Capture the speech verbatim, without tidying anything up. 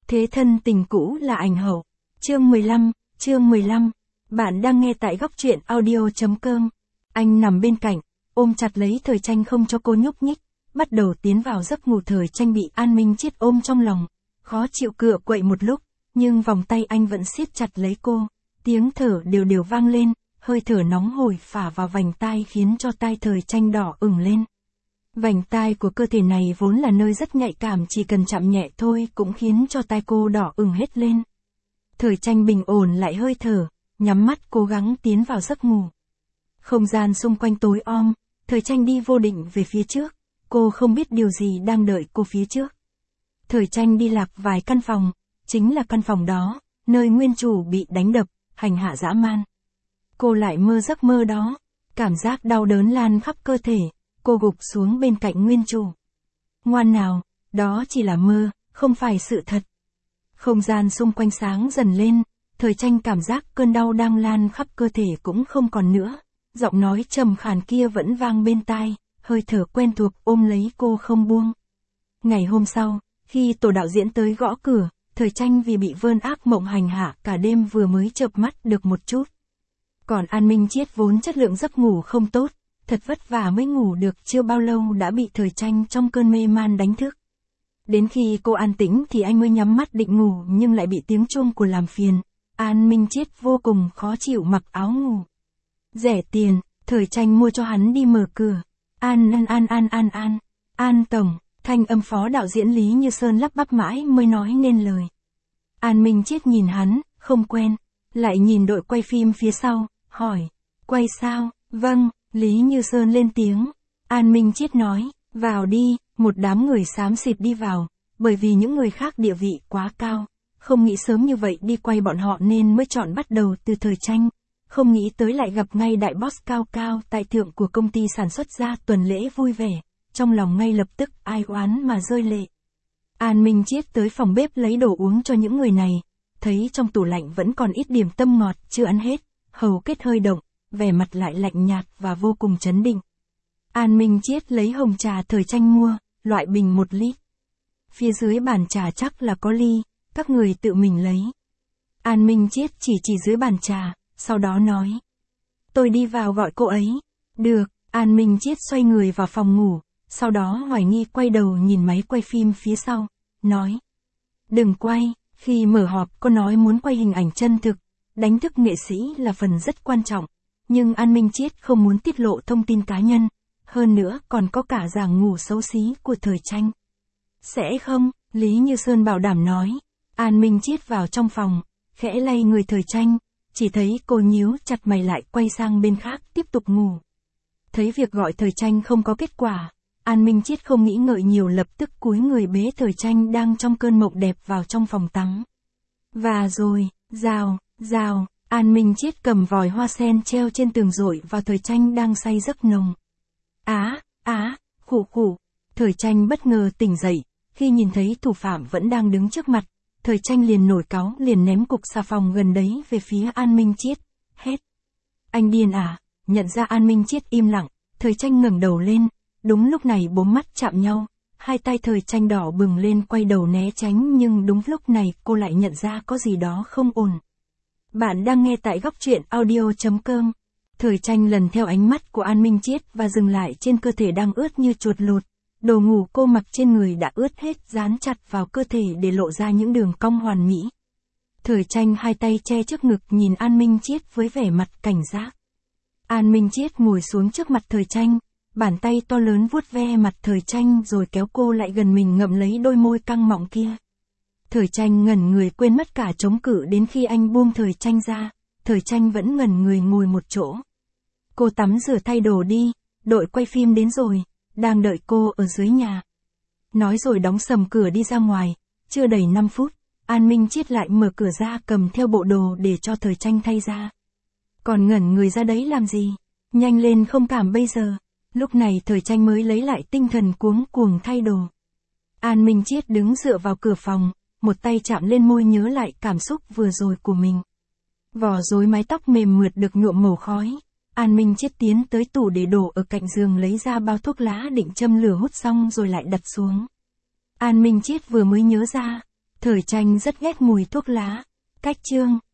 Thế thân tình cũ là ảnh hậu. Chương mười lăm, chương mười lăm. Bạn đang nghe tại góc truyện audio.com. Anh nằm bên cạnh, ôm chặt lấy Thời Tranh không cho cô nhúc nhích, bắt đầu tiến vào giấc ngủ. Thời Tranh bị An Minh Chiết ôm trong lòng, khó chịu cựa quậy một lúc, nhưng vòng tay anh vẫn siết chặt lấy cô, tiếng thở đều đều vang lên, hơi thở nóng hổi phả vào vành tai khiến cho tai Thời Tranh đỏ ửng lên. Vành tai của cơ thể này vốn là nơi rất nhạy cảm, chỉ cần chạm nhẹ thôi cũng khiến cho tai cô đỏ ửng hết lên. Thời Tranh bình ổn lại hơi thở, nhắm mắt cố gắng tiến vào giấc ngủ. Không gian xung quanh tối om, Thời Tranh đi vô định về phía trước, cô không biết điều gì đang đợi cô phía trước. Thời Tranh đi lạc vài căn phòng, chính là căn phòng đó, nơi nguyên chủ bị đánh đập, hành hạ dã man. Cô lại mơ giấc mơ đó, cảm giác đau đớn lan khắp cơ thể, cô gục xuống bên cạnh nguyên chủ. Ngoan nào, đó chỉ là mơ, không phải sự thật. Không gian xung quanh sáng dần lên, Thời Tranh cảm giác cơn đau đang lan khắp cơ thể cũng không còn nữa, giọng nói trầm khàn kia vẫn vang bên tai, hơi thở quen thuộc ôm lấy cô không buông. Ngày hôm sau, khi tổ đạo diễn tới gõ cửa, Thời Tranh vì bị vơn ác mộng hành hạ cả đêm vừa mới chợp mắt được một chút. Còn An Minh Chiết vốn chất lượng giấc ngủ không tốt, thật vất vả mới ngủ được chưa bao lâu đã bị Thời Tranh trong cơn mê man đánh thức. Đến khi cô an tĩnh thì anh mới nhắm mắt định ngủ nhưng lại bị tiếng chuông của làm phiền. An Minh Chiết vô cùng khó chịu mặc áo ngủ. Rẻ tiền, Thời Tranh mua cho hắn đi mở cửa. An an an an an an, An tổng, thanh âm phó đạo diễn Lý Như Sơn lắp bắp mãi mới nói nên lời. An Minh Chiết nhìn hắn, không quen, lại nhìn đội quay phim phía sau, hỏi, quay sao? Vâng, Lý Như Sơn lên tiếng. An Minh Chiết nói, vào đi, một đám người xám xịt đi vào, bởi vì những người khác địa vị quá cao, không nghĩ sớm như vậy đi quay bọn họ nên mới chọn bắt đầu từ Thời Tranh, không nghĩ tới lại gặp ngay đại boss cao cao tại thượng của công ty sản xuất ra tuần lễ vui vẻ, trong lòng ngay lập tức ai oán mà rơi lệ. An Minh Chiết tới phòng bếp lấy đồ uống cho những người này, thấy trong tủ lạnh vẫn còn ít điểm tâm ngọt chưa ăn hết, hầu kết hơi động, vẻ mặt lại lạnh nhạt và vô cùng chấn định. An Minh Chiết lấy hồng trà Thời Tranh mua, loại bình một lít. Phía dưới bàn trà chắc là có ly, các người tự mình lấy. An Minh Chiết chỉ chỉ dưới bàn trà, sau đó nói. Tôi đi vào gọi cô ấy. Được, An Minh Chiết xoay người vào phòng ngủ, sau đó hoài nghi quay đầu nhìn máy quay phim phía sau, nói. Đừng quay, khi mở họp cô nói muốn quay hình ảnh chân thực, đánh thức nghệ sĩ là phần rất quan trọng, nhưng An Minh Chiết không muốn tiết lộ thông tin cá nhân, hơn nữa còn có cả dáng ngủ xấu xí của Thời Tranh. Sẽ không, Lý Như Sơn bảo đảm nói. An Minh Chiết vào trong phòng, khẽ lay người Thời Tranh, chỉ thấy cô nhíu chặt mày lại quay sang bên khác tiếp tục ngủ. Thấy việc gọi Thời Tranh không có kết quả, An Minh Chiết không nghĩ ngợi nhiều lập tức cúi người bế Thời Tranh đang trong cơn mộng đẹp vào trong phòng tắm. Và rồi, rào, rào, An Minh Chiết cầm vòi hoa sen treo trên tường rội vào Thời Tranh đang say giấc nồng. Á, á, khụ khụ, Thời Tranh bất ngờ tỉnh dậy, khi nhìn thấy thủ phạm vẫn đang đứng trước mặt, Thời Tranh liền nổi cáu liền ném cục xà phòng gần đấy về phía An Minh Chiết, hét. Anh điên à, nhận ra An Minh Chiết im lặng, Thời Tranh ngẩng đầu lên, đúng lúc này bốn mắt chạm nhau, hai tay Thời Tranh đỏ bừng lên quay đầu né tránh nhưng đúng lúc này cô lại nhận ra có gì đó không ổn. Bạn đang nghe tại góc truyện audio.com. Thời Tranh lần theo ánh mắt của An Minh Chiết và dừng lại trên cơ thể đang ướt như chuột lột. Đồ ngủ cô mặc trên người đã ướt hết dán chặt vào cơ thể để lộ ra những đường cong hoàn mỹ. Thời Tranh hai tay che trước ngực nhìn An Minh Chiết với vẻ mặt cảnh giác. An Minh Chiết ngồi xuống trước mặt Thời Tranh, bàn tay to lớn vuốt ve mặt Thời Tranh rồi kéo cô lại gần mình ngậm lấy đôi môi căng mọng kia. Thời Tranh ngẩn người quên mất cả chống cự đến khi anh buông Thời Tranh ra, Thời Tranh vẫn ngẩn người ngồi một chỗ. Cô tắm rửa thay đồ đi, đội quay phim đến rồi, đang đợi cô ở dưới nhà. Nói rồi đóng sầm cửa đi ra ngoài, chưa đầy năm phút, An Minh Chiết lại mở cửa ra cầm theo bộ đồ để cho Thời Tranh thay ra. Còn ngẩn người ra đấy làm gì? Nhanh lên không cảm bây giờ. Lúc này Thời Tranh mới lấy lại tinh thần cuống cuồng thay đồ. An Minh Chiết đứng dựa vào cửa phòng, một tay chạm lên môi nhớ lại cảm xúc vừa rồi của mình. Vỏ rối mái tóc mềm mượt được nhuộm màu khói. An Minh Chiết tiến tới tủ để đổ ở cạnh giường lấy ra bao thuốc lá định châm lửa hút xong rồi lại đặt xuống. An Minh Chiết vừa mới nhớ ra, Thời tranh rất ghét mùi thuốc lá. Cách chương.